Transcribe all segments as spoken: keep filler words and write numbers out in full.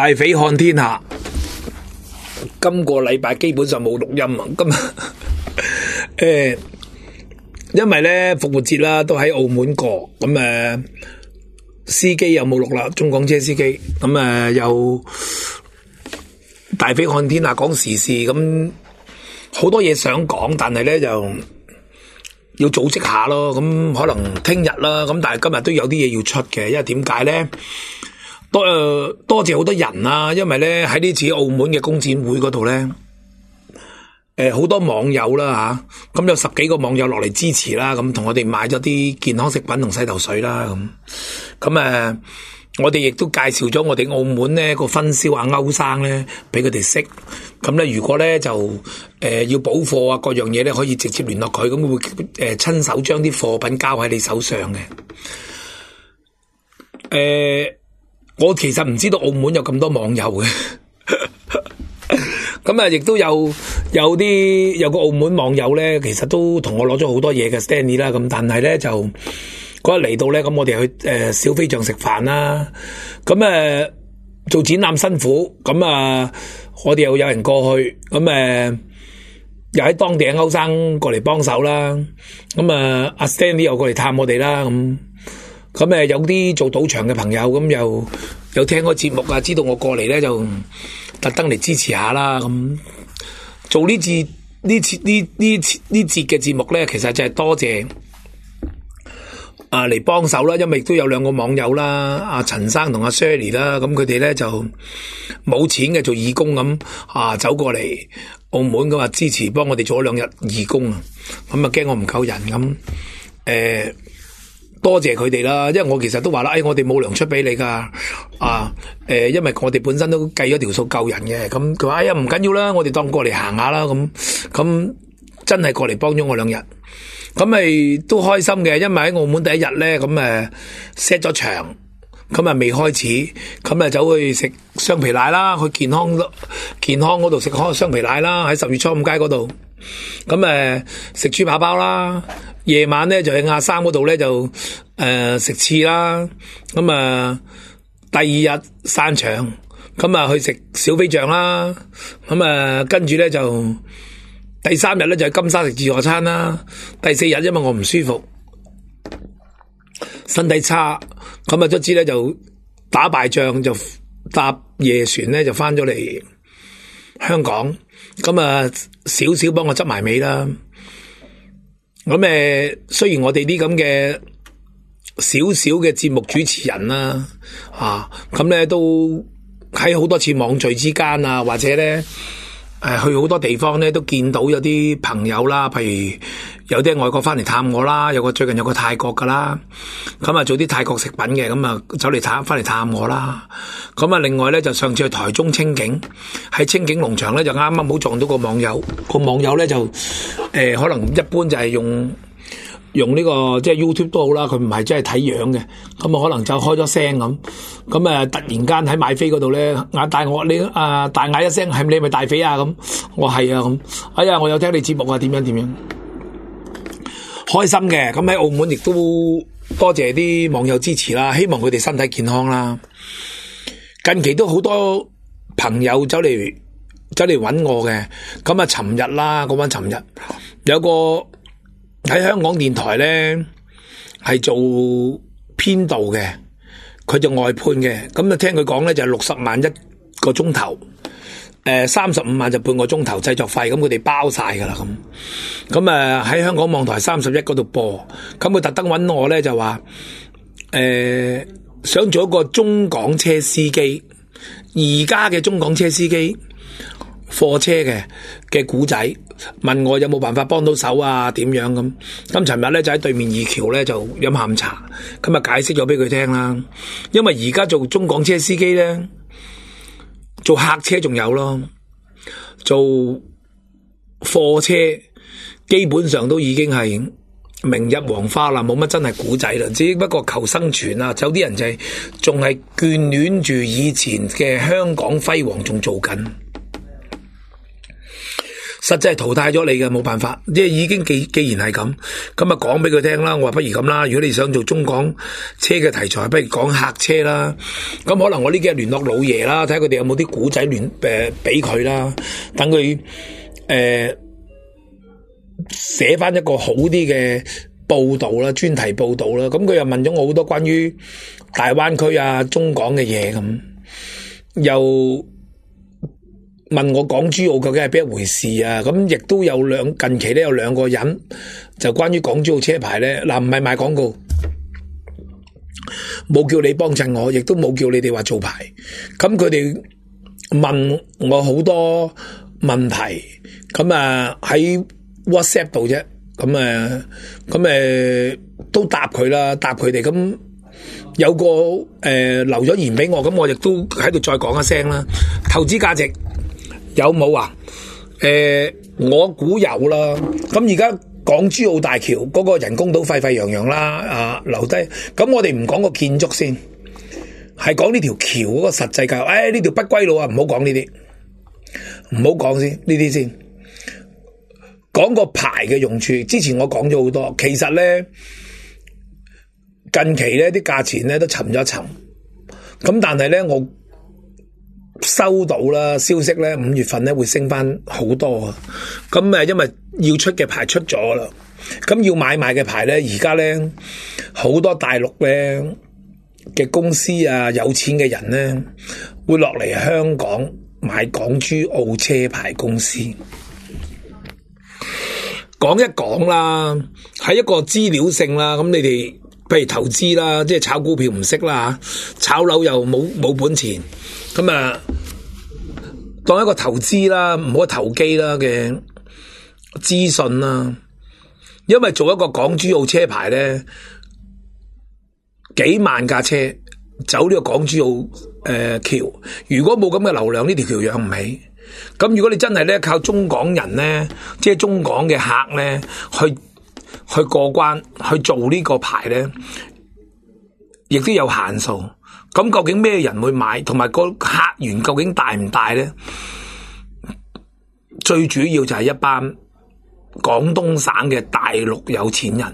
大匪看天下，今個禮拜基本上冇錄音啊！今日誒，因為咧復活節啦，都喺澳門過，咁誒司機又冇錄啦，中港車司機，咁誒又大匪看天下講時事，咁好多嘢想講，但係咧就要組織下咯，咁可能聽日啦，咁但係今日都有啲嘢要出嘅，因為點解咧？多誒、呃、多謝好多人啊，因為咧喺呢次澳門嘅工展會嗰度咧，誒、呃、好多網友啦吓，咁、啊、有十幾個網友落嚟支持啦，咁同我哋買咗啲健康食品同洗頭水啦，咁咁誒，我哋亦都介紹咗我哋澳門咧個分銷阿歐生咧俾佢哋識，咁咧如果咧就誒、呃、要補貨啊各樣嘢咧可以直接聯絡佢，咁會誒親、呃、手將啲貨品交喺你手上嘅，誒、呃。我其實唔知道澳門有咁多網友嘅，咁啊，亦都有有啲有個澳門網友咧，其實都同我攞咗好多嘢嘅 Stanley 啦，咁但係咧就嗰日嚟到咧，咁我哋去誒、呃、小飛象食飯啦，咁誒、呃、做展覽辛苦，咁啊、呃、我哋又有人過去，咁誒、呃、又喺當地嘅歐生過嚟幫手啦，咁啊阿 Stanley 又過嚟探我哋啦，咁。咁誒，有啲做賭場嘅朋友，咁又有聽個節目啊，知道我過嚟咧，就特登嚟支持下啦。咁做呢節呢次呢呢呢節嘅節目咧，其實就係多謝啊嚟幫手啦，因為亦都有兩個網友啦，阿陳生同阿 Shirley 啦，咁佢哋咧就冇錢嘅做義工咁啊，走過嚟澳門咁啊支持，幫我哋做咗兩日義工啊，咁啊驚我唔夠人咁誒。呃多謝佢哋啦，因為我其實都話啦，誒，我哋冇糧出俾你噶，啊，誒、呃，因為我哋本身都計咗條數救人嘅，咁佢話，哎呀，唔緊要啦，我哋當過嚟行下啦，咁，咁真係過嚟幫咗我兩日，咁咪都開心嘅，因為喺澳門第一日咧，咁誒 set 咗場，咁啊未開始，咁啊走去食雙皮奶啦，去健康健康嗰度食開雙皮奶啦，喺十月初五街嗰度，咁誒食豬扒包啦。夜晚咧就喺亞三嗰度咧就誒、呃、食翅啦，咁啊第二日散場，咁啊去食小飛象啦，咁啊跟住咧就第三日咧就喺金沙食自助餐啦，第四日因為我唔舒服，身體差，咁啊卒之咧就打敗仗就搭夜船咧就翻咗嚟香港，咁啊少少幫我執埋尾啦。咁誒，雖然我哋啲咁嘅少少嘅節目主持人啦，啊，咁咧都喺好多次網聚之間啊，或者咧誒去好多地方咧都見到有啲朋友啦，譬如有啲外國翻嚟探我啦，有個最近有個泰國噶啦，咁啊做啲泰國食品嘅，咁啊走嚟探翻嚟探我啦，咁啊另外咧就上次去台中清境，喺清境農場咧就啱啱好撞到個網友，個網友咧就誒、呃、可能一般就係用用呢、這個即係 YouTube 都好啦，佢唔係真係睇樣嘅，咁啊可能就開咗聲咁，咁啊突然間喺買飛嗰度咧嗌大我你啊大嗌一聲係你係咪大匪啊咁，我係啊咁，哎呀我有聽你節目啊點樣點樣。開心嘅，咁喺澳門亦都多謝啲網友支持啦，希望佢哋身體健康啦。近期都好多朋友走嚟走嚟搵我嘅，咁啊尋日啦，講返尋日有個喺香港電台咧係做編導嘅，佢就外判嘅，咁啊聽佢講咧就係六十萬一個鐘頭。誒，三十五萬就半個鐘頭製作費，咁佢哋包晒噶啦，咁咁誒喺香港網台三十一嗰度播，咁佢特登揾我咧就話，誒、呃、想做一個中港車司機，而家嘅中港車司機貨車嘅嘅古仔，問我有冇辦法幫到手啊？點樣咁？咁尋日咧就喺對面二橋咧就飲下午茶，咁啊解釋咗俾佢聽啦，因為而家做中港車司機咧。做客車仲有咯，做貨車基本上都已經係明日黃花啦，冇乜真係古仔啦，只不過求生存啊！有啲人就係仲係眷戀住以前嘅香港輝煌，仲做緊。 實際係淘汰咗你嘅，冇辦法，即係已經既既然係咁，咁啊講俾佢聽啦。我話不如咁啦，如果你想做中港車嘅題材，不如講客車啦。咁可能我呢幾日聯絡老爺啦，睇下佢哋有冇啲古仔聯誒俾佢啦，等佢誒寫翻一個好啲嘅報道啦，專題報道啦。咁佢又問咗我好多關於大灣區啊、中港嘅嘢咁，又問我港珠澳究竟係邊一回事啊？咁亦都有兩近期咧有兩個人就關於港珠澳車牌咧，嗱唔係賣廣告，冇叫你幫襯我，亦都冇叫你哋話做牌。咁佢哋問我好多問題，咁啊喺 WhatsApp 度啫，咁啊咁誒都答佢啦，答佢哋咁。有個誒、呃、留咗言俾我，咁我亦都喺度再講一聲啦。投資價值有冇啊？誒、呃，我估有啦。咁而家港珠澳大橋嗰個人工島沸沸揚揚啦，啊留低。咁我哋唔講個建築先，係講呢條橋嗰個實際價。誒，呢條不歸路啊，唔好講呢啲，唔好講先呢啲先。講個牌嘅用處，之前我講咗好多，其實咧。近期咧啲價錢咧都沉咗一沉，咁但係咧我收到啦消息咧五月份咧會升翻好多啊，咁誒因為要出嘅牌出咗啦，咁要買賣嘅牌咧而家咧好多大陸咧嘅公司啊有錢嘅人咧會落嚟香港買港珠澳車牌公司，講一講啦，係一個資料性啦，咁你哋。譬如投資啦，即係炒股票唔識啦吓，炒樓又冇冇本錢，咁啊當一個投資啦，唔好投機啦嘅資訊啦。因為做一個港珠澳車牌咧，幾萬架車走呢個港珠澳誒、呃、橋，如果冇咁嘅流量，呢條橋養唔起。咁如果你真係咧靠中港人咧，即係中港嘅客咧去。去過關去做呢個牌咧，亦都有限數。咁究竟咩人會買，同埋個客源究竟大唔大咧？最主要就係一班廣東省嘅大陸有錢人，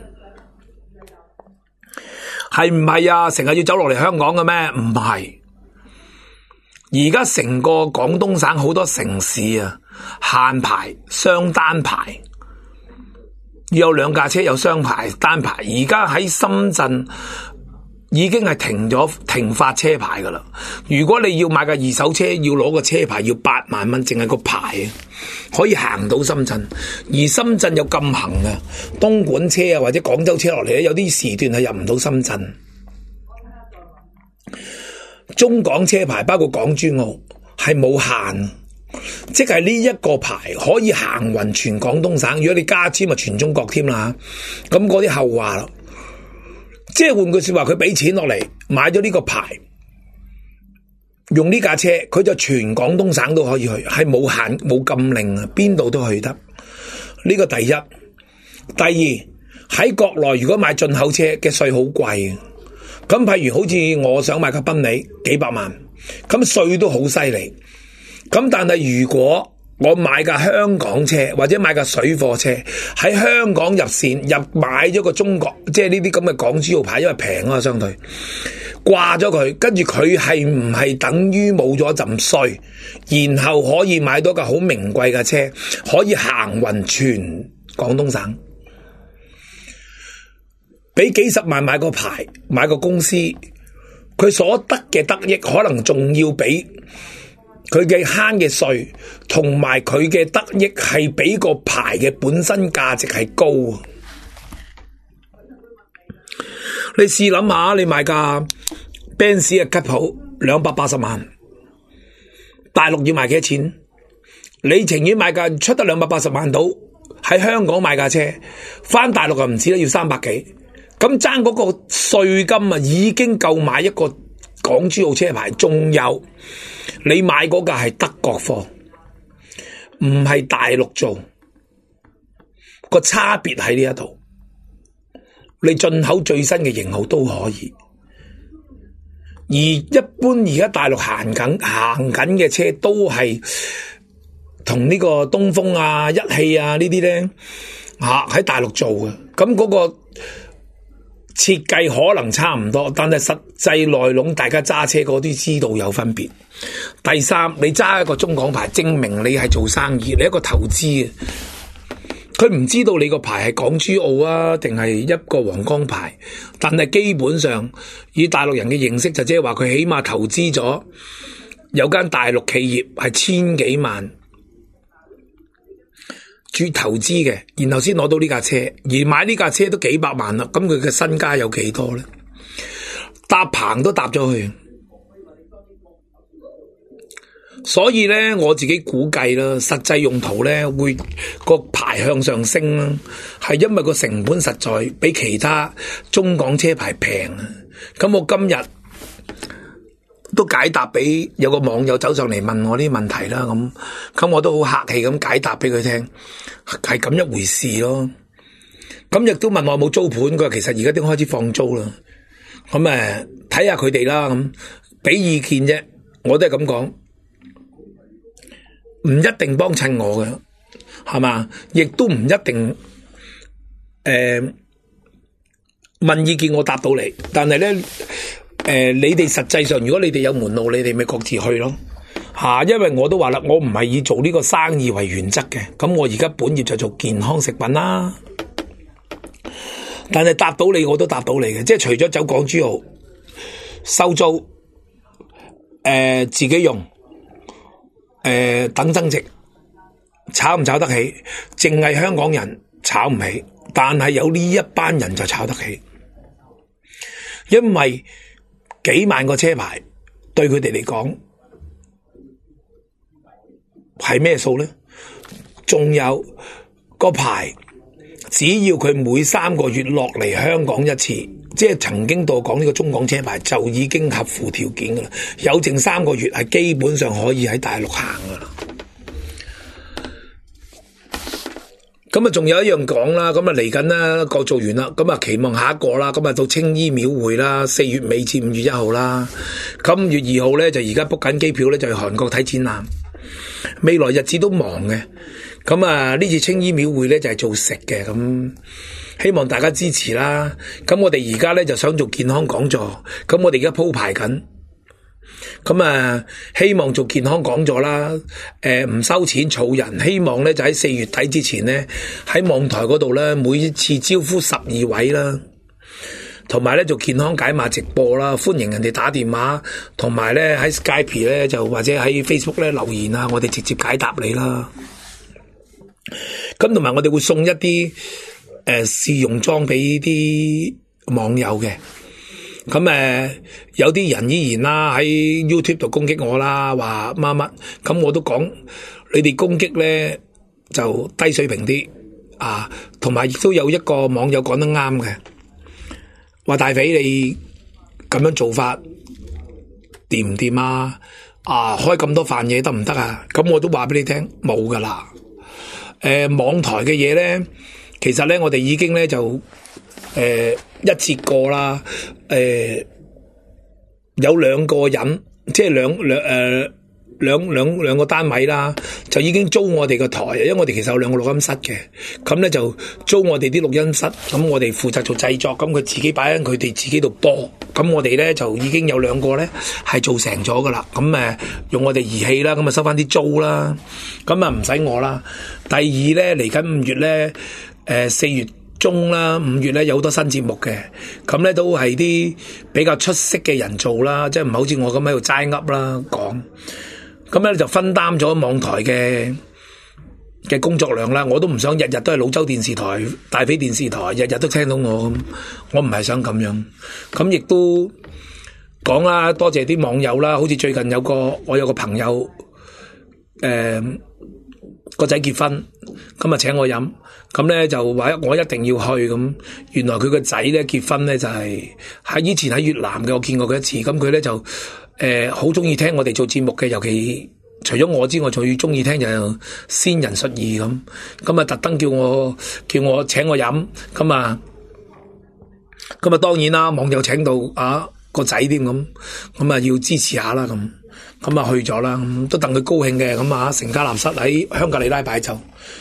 係唔係啊？成日要走落嚟香港嘅咩？唔係。而家成個廣東省好多城市啊，限牌、雙單牌。要有兩架車有雙牌單牌，而家喺深圳已經係停咗停發車牌噶啦。如果你要買架二手車，要攞個車牌要八萬蚊，淨係個牌啊，可以行到深圳。而深圳有禁行啊，東莞車啊或者廣州車落嚟咧，有啲時段係入唔到深圳。中港車牌包括港珠澳係冇限。即係呢一個牌可以行匀全廣東省，如果你加簽咪全中國添啦。咁嗰啲後話咯，即係換句說話，佢俾錢落嚟買咗呢個牌，用呢架車，佢就全廣東省都可以去，係冇限冇禁令啊，邊度都去得。呢個第一，第二喺國內如果買進口車嘅稅好貴，咁譬如好似我想買架賓利幾百萬，咁稅都好犀利。咁但係如果我買架香港車或者買架水貨車喺香港入線入買咗個中國，即係呢啲咁嘅港珠澳牌，因為平啊相對掛咗佢，跟住佢係唔係等於冇咗陣稅，然後可以買到架好名貴嘅車，可以行匀全廣東省，俾幾十萬買個牌買個公司，佢所得嘅得益可能仲要比佢嘅慳嘅稅同埋佢嘅得益係比個牌嘅本身價值係高啊！你試諗下，你買架 Benz 嘅吉普兩百八十萬，大陸要賣幾多錢？你情願買架出得兩百八十萬到喺香港買架車，翻大陸就唔止啦，要三百幾。咁爭嗰個稅金啊，已經夠買一個港珠澳車牌，仲有。你買嗰架係德國貨，唔係大陸做，個差別喺呢一度。你進口最新嘅型號都可以，而一般而家大陸行緊行緊嘅車都係同呢個東風啊、一汽啊呢啲咧吓喺大陸做嘅，咁嗰個設計可能差唔多，但係實際內籠大家揸車嗰啲知道有分別。第三，你揸一個中港牌，證明你係做生意，你一個投資嘅。佢唔知道你個牌係港珠澳啊，定係一個皇崗牌，但係基本上以大陸人嘅認識就即係話佢起碼投資咗有間大陸企業係千幾萬注投資嘅，然後先攞到呢架車，而買呢架車都幾百萬啦，咁佢嘅身家有幾多咧？搭棚都搭咗去。所以咧，我自己估計啦，實際用途咧會個牌向上升啦，係因為個成本實在比其他中港車牌平啊。咁我今日都解答俾有個網友走上嚟問我啲問題啦，咁咁我都好客氣咁解答俾佢聽，係咁一回事咯。咁亦都問我有冇租盤，佢話其實而家都開始放租啦。咁誒睇下佢哋啦，咁俾意見啫，我都係咁講。唔一定幫襯我嘅，係嘛？亦都唔一定誒、呃、問意見我答到你，但係咧誒，你哋實際上如果你哋有門路，你哋咪各自去咯吓。因為我都話啦，我唔係以做呢個生意為原則嘅，咁我而家本業就做健康食品啦。但係答到你，我都答到你嘅，即係除咗走港珠澳收租，誒、呃、自己用。誒、呃，等增值，炒唔炒得起？淨係香港人炒唔起，但係有呢一班人就炒得起，因為幾萬個車牌對佢哋嚟講係咩數咧？仲有個牌，只要佢每三個月落嚟香港一次，即係曾經到講呢個中港車牌就已經合乎條件噶啦，有剩三個月係基本上可以喺大陸行噶啦。咁啊，仲有一樣講啦，咁啊嚟緊啦，個做完啦，咁啊期望下一個啦，咁啊到青衣廟會啦，四月尾至五月一號啦，咁五月二號咧就而家 book 緊機票咧，就去韓國睇展覽，未來日子都忙嘅。咁啊呢次青衣廟會咧就係做食嘅，咁希望大家支持啦。咁我哋而家咧就想做健康講座，咁我哋而家鋪排緊，咁啊希望做健康講座啦，誒、呃、唔收錢儲人，希望咧就喺四月底之前咧喺網台嗰度咧每一次招呼十二位啦，同埋咧做健康解碼直播啦，歡迎人哋打電話，同埋咧喺 Skype 咧就或者喺 Facebook 咧留言啊，我哋直接解答你啦。咁同埋我哋會送一啲誒試用裝俾啲網友嘅，咁誒、呃、有啲人依然啦喺 YouTube 度攻擊我啦，話乜乜，咁我都講你哋攻擊咧就低水平啲啊，同埋亦都有一個網友講得啱嘅，話大肥你咁樣做法掂唔掂啊？啊開咁多飯嘢得唔得啊？咁我都話俾你聽冇噶啦。誒、呃，網台嘅嘢咧，其實咧我哋已經咧就誒、呃、一次過啦，誒、呃、有兩個人，即係兩兩誒兩兩兩個單位啦，就已經租我哋個台，因為我哋其實有兩個錄音室嘅，咁咧就租我哋啲錄音室，咁我哋負責做製作，咁佢自己擺喺佢哋自己度播，咁我哋咧就已經有兩個咧係做成咗噶啦，咁誒用我哋儀器啦，咁啊收翻啲租啦，咁啊唔使我啦。第二咧嚟緊五月咧，誒、呃、四月中啦，五月咧有好多新節目嘅，咁咧都係啲比較出色嘅人做啦，即係唔係好似我咁喺度齋噏啦講。咁咧就分擔咗網台嘅嘅工作量啦，我都唔想日日都係老州電視台、大飛電視台，日日都聽到我咁，我唔係想咁樣。咁亦都講啦，多謝啲網友啦，好似最近有個我有個朋友，誒、呃、個仔結婚，咁啊請我飲，咁咧就話我一定要去咁。原來佢個仔咧結婚咧就係、是、喺以前喺越南嘅，我見過佢一次，咁佢咧就。誒，好中意聽我哋做節目嘅，尤其除咗我之外，最中意聽就先人述意咁，咁啊特登叫我叫我請我飲，咁啊，咁啊當然啦，網友請到啊個仔添咁，咁啊要支持下啦咁， 咁啊去咗啦，都戥佢高興嘅，咁啊成家立室喺香格里拉擺酒，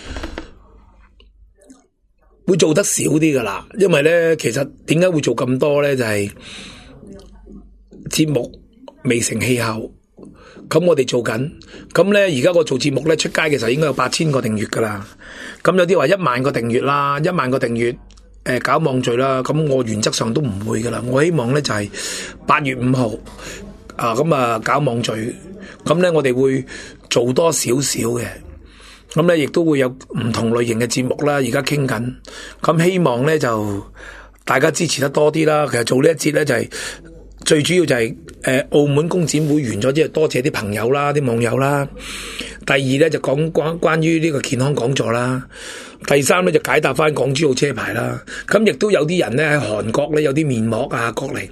會做得少啲噶啦，因為咧其實點解會做咁多咧，就係、是、節目未成氣候。咁我哋做緊，咁咧而家我做節目咧出街嘅時候應該有八千個訂閱噶啦，咁有啲話一萬個訂閱啦，一萬個訂閱，誒、呃、搞網聚啦，咁我原則上都唔會噶啦，我希望咧就係八月五號啊，咁啊搞網聚，咁咧我哋會做多少少嘅，咁咧亦都會有唔同類型嘅節目啦，而家傾緊，咁希望咧就大家支持得多啲啦。其實做呢一節咧就係、是。最主要就係、是、誒、呃、澳門工展會完咗之後，多謝啲朋友啦、啲網友啦。第二咧就講關關於呢個健康講座啦。第三咧就解答翻港珠澳車牌啦。咁亦都有啲人咧喺韓國咧有啲面膜啊過嚟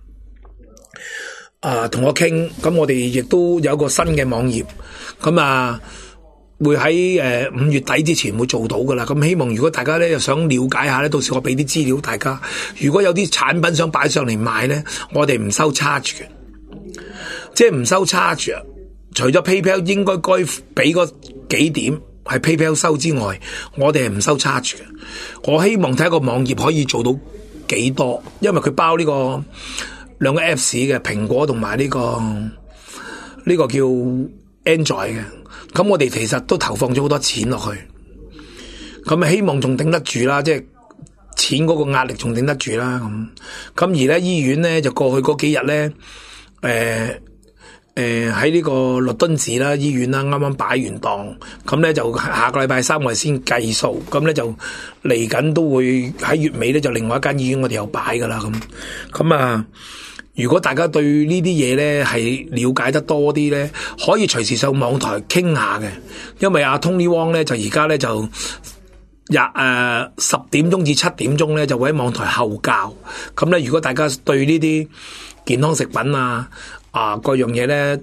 啊同我傾。咁我哋亦都有個新嘅網頁。咁啊會喺誒五月底之前會做到噶啦，咁希望如果大家咧又想了解下咧，到時我俾啲資料大家。如果有啲產品想擺上嚟賣咧，我哋唔收 charge 嘅，即係唔收 charge 啊。除咗 PayPal 應該該俾嗰幾點係 PayPal 收之外，我哋係唔收 charge 嘅。我希望睇一個網頁可以做到幾多，因為佢包呢個兩個 Apps 嘅蘋果同埋呢個呢個叫 Android 嘅。咁我哋其實都投放咗好多錢落去，咁希望仲頂得住啦，即係錢嗰個壓力仲頂得住啦。咁咁而咧醫院咧就過去嗰幾日咧，誒誒喺呢個律敦治啦醫院啦啱啱擺完檔，咁咧就下個禮拜三我哋先計數，咁咧就嚟緊都會喺月尾咧就另外一間醫院我哋又擺噶啦咁，咁啊。如果大家對呢啲嘢咧係了解得多啲咧，可以隨時上網台傾下嘅，因為阿 Tony Wong 咧就而家咧就廿誒十點鐘至七點鐘咧就會喺網台後教，咁咧如果大家對呢啲健康食品啊啊各樣嘢咧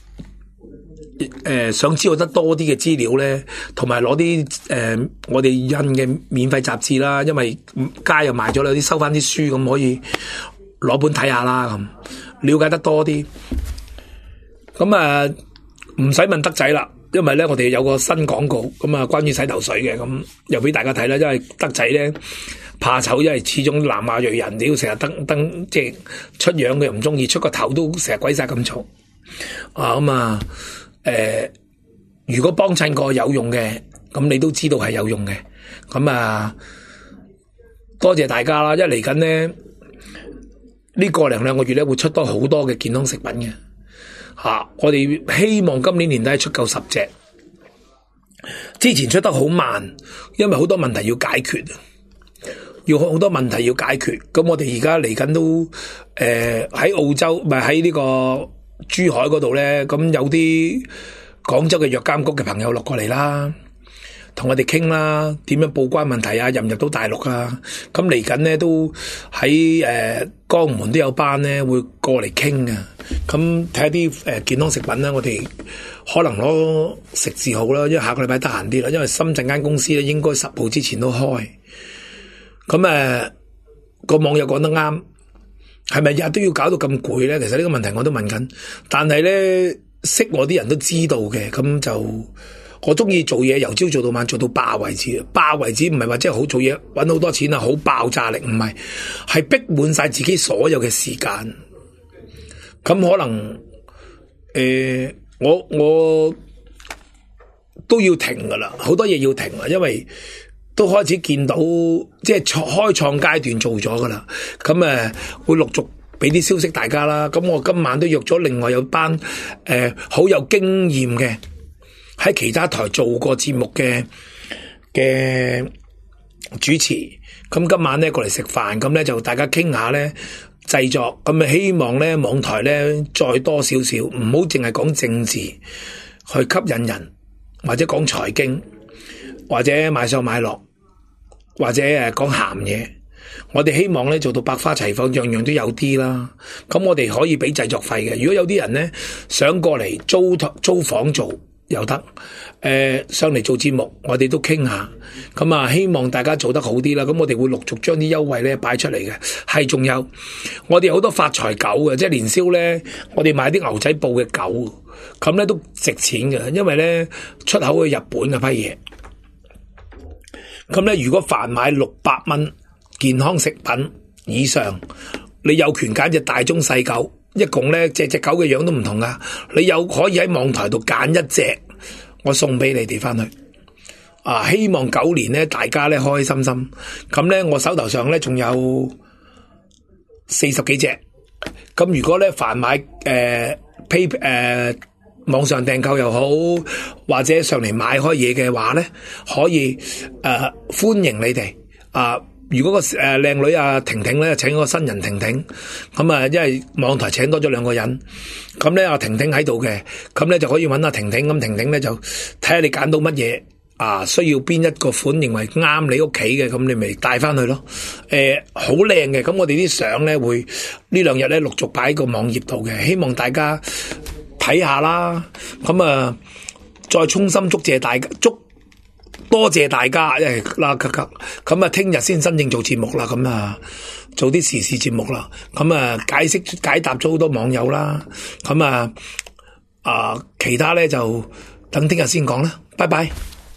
誒想知道得多啲嘅資料咧，同埋攞啲誒我哋印嘅免費雜誌啦，因為街又賣咗啦，有啲收翻啲書咁可以。攞本睇下啦，咁了解得多啲，咁啊唔使問德仔啦，因為咧我哋有個新廣告，咁啊關於洗頭水嘅，咁又俾大家睇啦。因為德仔咧怕醜，因為始終南亞裔人，你要成日登登即係出樣佢又唔中意，出個頭都成日鬼晒咁嘈啊咁啊誒，如果幫襯過有用嘅，咁你都知道係有用嘅，咁啊多謝大家啦，因為嚟緊咧。呢個零兩個月咧會出多好多嘅健康食品嘅吓、啊，我哋希望今年年底出夠十隻。之前出得好慢，因為好多問題要解決，要好多問題要解決。咁我哋而家嚟緊都誒喺、呃、澳洲，唔係喺呢個珠海嗰度咧，咁有啲廣州嘅藥監局嘅朋友落過嚟啦。同我哋傾啦，點樣報關問題啊？入唔入到大陸啊？咁嚟緊咧都喺誒、呃、江門都有班咧會過嚟傾啊。咁睇下啲誒健康食品啦，我哋可能攞食字號啦，因為下個禮拜得閒啲啦。因為深圳間公司咧應該十號之前都開。咁誒個網友講得啱，係咪日日都要搞到咁攰咧？其實呢個問題我都問緊，但係咧識我啲人都知道嘅，咁就。我中意做嘢，由朝做到晚，做到爆為止。爆為止唔係話即係好做嘢，搵好多錢啊，好爆炸力，唔係，係逼滿晒自己所有嘅時間。咁可能，誒、呃，我我都要停噶啦，好多嘢要停啦，因為都開始見到即係創開創階段做咗噶啦。咁誒、呃、會陸續俾啲消息大家啦。咁我今晚都約咗另外有班誒好有經驗嘅。喺其他台做過節目嘅嘅主持，咁今晚咧過嚟食飯，咁咧就大家傾下咧製作，咁啊希望咧網台咧再多少少，唔好淨係講政治去吸引人，或者講財經，或者買上買落，或者誒講鹹嘢。我哋希望咧做到百花齊放，樣樣都有啲啦。咁我哋可以俾製作費嘅。如果有啲人咧想過嚟租租房做。又得，誒、呃、上嚟做節目，我哋都傾下，咁啊希望大家做得好啲啦。咁我哋會陸續將啲優惠咧擺出嚟嘅，係仲有我哋好多發財狗嘅，即係年宵咧，我哋買啲牛仔布嘅狗， 咁咧都值錢嘅，因為咧出口去日本嘅批嘢。咁咧如果凡買六百蚊健康食品以上，你有權揀隻大中細狗，一共咧隻隻狗嘅樣都唔同噶，你有可以喺網台度揀一隻，我送俾你哋翻去。啊，希望狗年咧大家咧開開心心。咁咧我手頭上咧仲有四十幾隻。咁如果咧凡買誒 pay 誒網上訂購又好，或者上嚟買開嘢嘅話咧，可以誒、呃、歡迎你哋啊！如果個誒靚女啊婷婷咧請個新人婷婷，咁啊因為網台請多咗兩個人，咁咧阿婷婷喺度嘅，咁咧就可以揾阿婷婷，咁婷婷咧就睇下你揀到乜嘢啊，需要邊一個款認為啱你屋企嘅，咁你咪帶翻去咯。誒好靚嘅，咁我哋啲相咧會呢兩日咧陸續擺喺個網頁度嘅，希望大家睇下啦。咁啊再衷心祝謝大家，祝多謝大家，誒啦咁啊聽日先真正做節目啦，咁啊做啲時事節目啦，咁啊解釋解答咗好多網友啦，咁啊啊其他咧就等聽日先講啦，拜拜。